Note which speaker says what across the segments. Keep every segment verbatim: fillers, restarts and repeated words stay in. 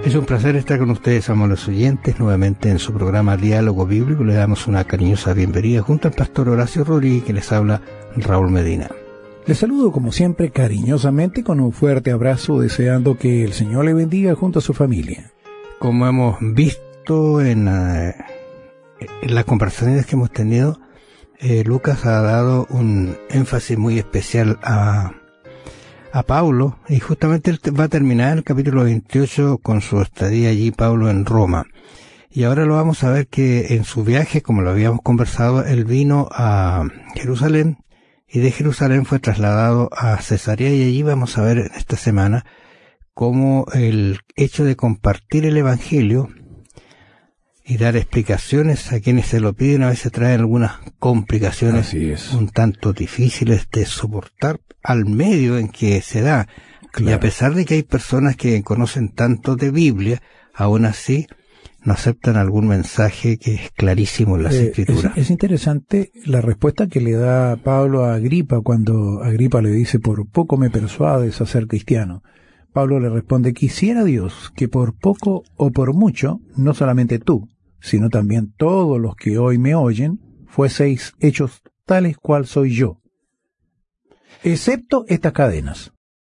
Speaker 1: Es un placer estar con ustedes, amables oyentes, nuevamente en su programa Diálogo Bíblico. Le damos una cariñosa bienvenida junto al pastor Horacio Rodríguez, que les habla Raúl Medina.
Speaker 2: Les saludo como siempre cariñosamente con un fuerte abrazo, deseando que el Señor le bendiga junto a su familia.
Speaker 1: Como hemos visto en, uh, en las conversaciones que hemos tenido, eh, Lucas ha dado un énfasis muy especial a a Pablo, y justamente él va a terminar el capítulo veintiocho con su estadía allí, Pablo, en Roma. Y ahora lo vamos a ver que en su viaje, como lo habíamos conversado, él vino a Jerusalén, y de Jerusalén fue trasladado a Cesarea, y allí vamos a ver en esta semana cómo el hecho de compartir el Evangelio y dar explicaciones a quienes se lo piden a veces trae algunas complicaciones un tanto difíciles de soportar al medio en que se da. Claro. Y a pesar de que hay personas que conocen tanto de Biblia, aún así no aceptan algún mensaje que es clarísimo en las eh, Escrituras.
Speaker 2: Es, es interesante la respuesta que le da Pablo a Agripa cuando Agripa le dice: por poco me persuades a ser cristiano. Pablo le responde: quisiera Dios que por poco o por mucho, no solamente tú, sino también todos los que hoy me oyen, fueseis hechos tales cual soy yo, excepto estas cadenas.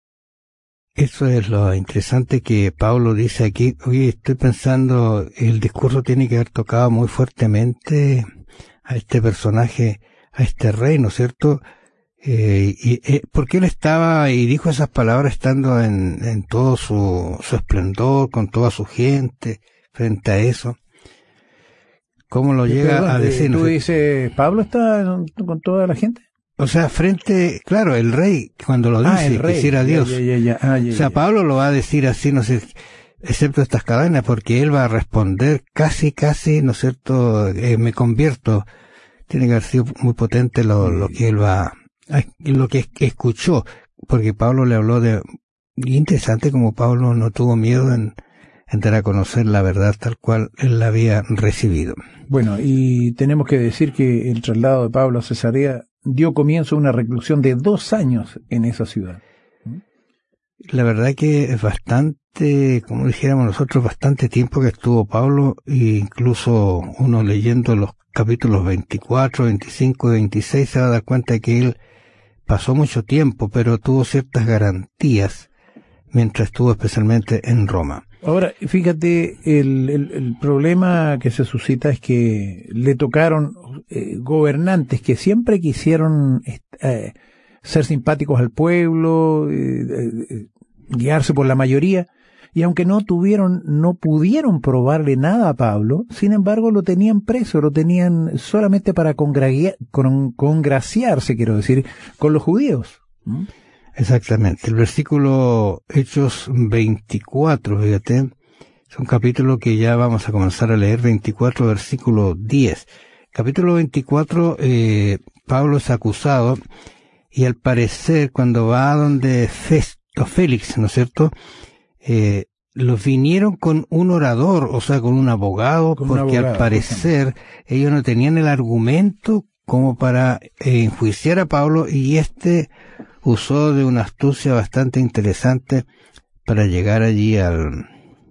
Speaker 1: Eso es lo interesante que Pablo dice aquí. Oye, estoy pensando, el discurso tiene que haber tocado muy fuertemente a este personaje, a este rey, ¿no es cierto? Eh, y, eh, porque él estaba y dijo esas palabras estando en, en todo su, su esplendor, con toda su gente, frente a eso. ¿Cómo lo llega Perdón, a decir?
Speaker 2: ¿Tú dices, Pablo está con toda la gente?
Speaker 1: O sea, frente, claro, el rey, cuando lo dice,
Speaker 2: ah, el rey.
Speaker 1: quisiera Dios.
Speaker 2: Ya, ya, ya. Ah, ya,
Speaker 1: o sea,
Speaker 2: ya.
Speaker 1: Pablo lo va a decir así, no sé, excepto estas cadenas, porque él va a responder casi, casi, ¿no es cierto?, eh, me convierto. Tiene que haber sido muy potente lo, lo que él va, lo que escuchó, porque Pablo le habló de, interesante como Pablo no tuvo miedo en, en dar a conocer la verdad tal cual él la había recibido.
Speaker 2: Bueno, y tenemos que decir que el traslado de Pablo a Cesarea dio comienzo a una reclusión de dos años en esa ciudad.
Speaker 1: La verdad que es bastante, como dijéramos nosotros, bastante tiempo que estuvo Pablo, e incluso uno leyendo los capítulos veinticuatro, veinticinco y veintiséis se va a dar cuenta de que él pasó mucho tiempo, pero tuvo ciertas garantías mientras estuvo especialmente en Roma.
Speaker 2: Ahora, fíjate, el, el, el problema que se suscita es que le tocaron eh, gobernantes que siempre quisieron eh, ser simpáticos al pueblo, eh, eh, guiarse por la mayoría, y aunque no tuvieron, no pudieron probarle nada a Pablo, sin embargo lo tenían preso, lo tenían solamente para congracia, con, congraciarse, quiero decir, con los judíos. ¿Mm?
Speaker 1: Exactamente. El versículo Hechos veinticuatro, fíjate, es un capítulo que ya vamos a comenzar a leer, veinticuatro, versículo diez. Capítulo veinticuatro, eh, Pablo es acusado, y al parecer cuando va a donde Festo, Félix, ¿no es cierto?, eh, los vinieron con un orador, o sea, con un abogado,
Speaker 2: con
Speaker 1: porque un abogado, al parecer ellos no tenían el argumento como para eh, enjuiciar a Pablo, y este usó de una astucia bastante interesante para llegar allí al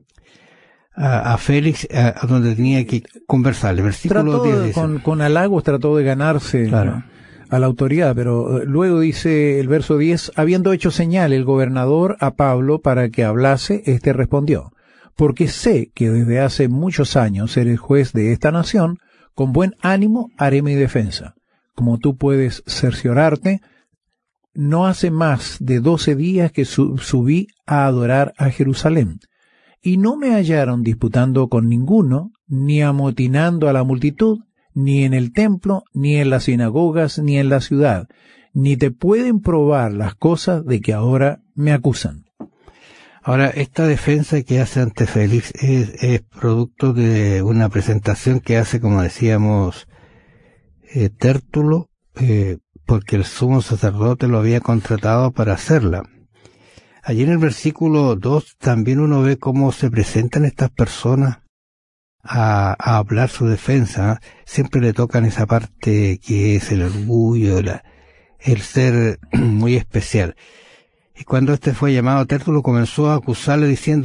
Speaker 1: a, a Félix, a, a donde tenía que conversar. El versículo diez dice,
Speaker 2: con, con halagos trató de ganarse,
Speaker 1: claro,
Speaker 2: a la autoridad, pero luego dice el verso diez: habiendo hecho señal el gobernador a Pablo para que hablase, éste respondió: porque sé que desde hace muchos años eres juez de esta nación, con buen ánimo haré mi defensa. Como tú puedes cerciorarte, no hace más de doce días que sub- subí a adorar a Jerusalén, y no me hallaron disputando con ninguno, ni amotinando a la multitud, ni en el templo, ni en las sinagogas, ni en la ciudad, ni te pueden probar las cosas de que ahora me acusan.
Speaker 1: Ahora, esta defensa que hace ante Félix es, es producto de una presentación que hace, como decíamos, eh, Tértulo, eh, porque el sumo sacerdote lo había contratado para hacerla. Allí en el versículo dos también uno ve cómo se presentan estas personas a, a hablar su defensa. Siempre le tocan esa parte que es el orgullo, la, el ser muy especial. Y cuando este fue llamado, Tértulo comenzó a acusarle diciendo: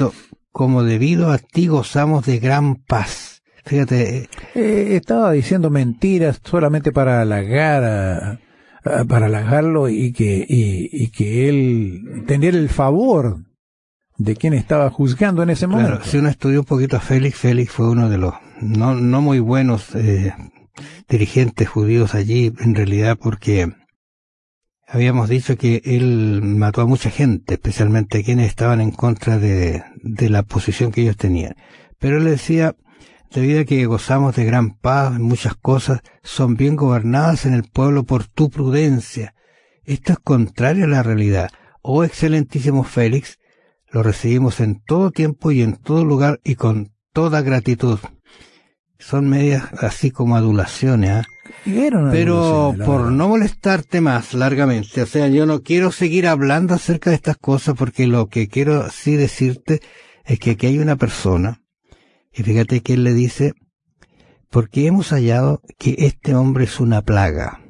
Speaker 1: como debido a ti gozamos de gran paz. Fíjate.
Speaker 2: Eh, estaba diciendo mentiras solamente para halagar a, a, para halagarlo y que, y, y que él tener el favor de quien estaba juzgando en ese momento.
Speaker 1: Claro, si uno estudió un poquito a Félix, Félix fue uno de los no, no muy buenos eh, dirigentes judíos allí, en realidad, porque habíamos dicho que él mató a mucha gente, especialmente quienes estaban en contra de, de la posición que ellos tenían. Pero él decía, debido a que gozamos de gran paz, muchas cosas son bien gobernadas en el pueblo por tu prudencia. Esto es contrario a la realidad. Oh excelentísimo Félix, lo recibimos en todo tiempo y en todo lugar y con toda gratitud. Son medias así como adulaciones, ¿eh? Pero por no molestarte más largamente, o sea, yo no quiero seguir hablando acerca de estas cosas porque lo que quiero sí decirte es que aquí hay una persona, y fíjate que él le dice, porque hemos hallado que este hombre es una plaga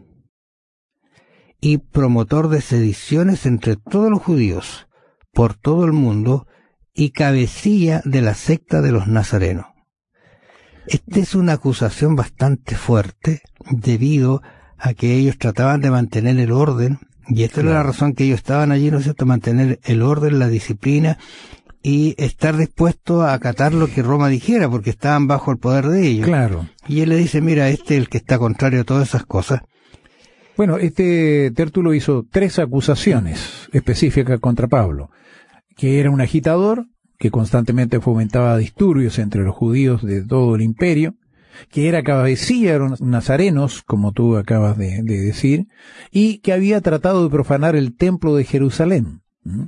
Speaker 1: y promotor de sediciones entre todos los judíos por todo el mundo y cabecilla de la secta de los nazarenos. Esta es una acusación bastante fuerte debido a que ellos trataban de mantener el orden, y esta claro. era la razón que ellos estaban allí, ¿no es cierto?, mantener el orden, la disciplina y estar dispuestos a acatar lo que Roma dijera, porque estaban bajo el poder de ellos.
Speaker 2: Claro.
Speaker 1: Y él le dice, mira, este es el que está contrario a todas esas cosas.
Speaker 2: Bueno, este Tértulo hizo tres acusaciones específicas contra Pablo, que era un agitador, que constantemente fomentaba disturbios entre los judíos de todo el imperio, que era cabecilla de los nazarenos, como tú acabas de, de decir, y que había tratado de profanar el templo de Jerusalén. ¿Mm?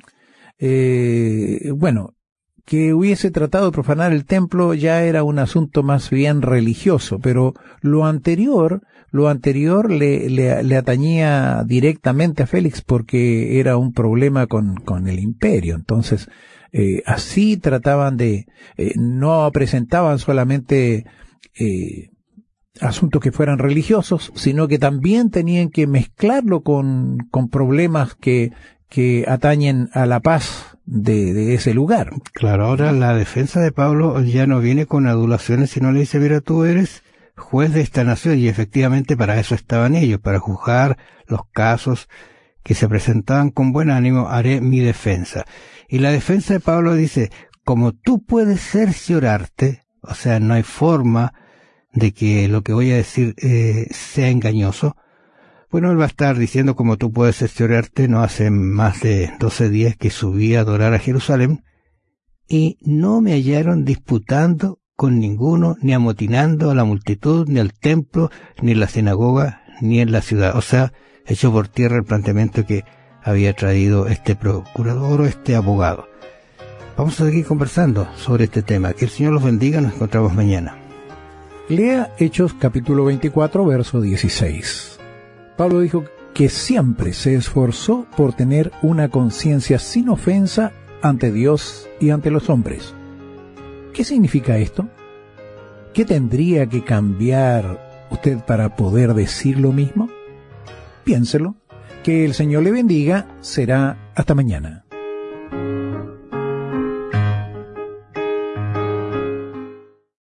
Speaker 2: Eh, bueno, que hubiese tratado de profanar el templo ya era un asunto más bien religioso, pero lo anterior, lo anterior le, le, le atañía directamente a Félix porque era un problema con, con el imperio. Entonces, Eh, así trataban de, eh, no presentaban solamente eh, asuntos que fueran religiosos, sino que también tenían que mezclarlo con, con problemas que, que atañen a la paz de, de ese lugar.
Speaker 1: Claro, ahora la defensa de Pablo ya no viene con adulaciones, sino le dice, mira, tú eres juez de esta nación, y efectivamente para eso estaban ellos, para juzgar los casos que se presentaban con buen ánimo, haré mi defensa. Y la defensa de Pablo dice, como tú puedes cerciorarte, o sea, no hay forma de que lo que voy a decir eh, sea engañoso. Bueno, él va a estar diciendo, como tú puedes cerciorarte, no hace más de doce días que subí a adorar a Jerusalén, y no me hallaron disputando con ninguno, ni amotinando a la multitud, ni al templo, ni en la sinagoga, ni en la ciudad. O sea, echó por tierra el planteamiento que había traído este procurador o este abogado. Vamos a seguir conversando sobre este tema. Que el Señor los bendiga, nos encontramos mañana.
Speaker 2: Lea Hechos capítulo veinticuatro, verso dieciséis. Pablo dijo que siempre se esforzó por tener una conciencia sin ofensa ante Dios y ante los hombres. ¿Qué significa esto? ¿Qué tendría que cambiar usted para poder decir lo mismo? Piénselo. Que el Señor le bendiga. Será hasta mañana.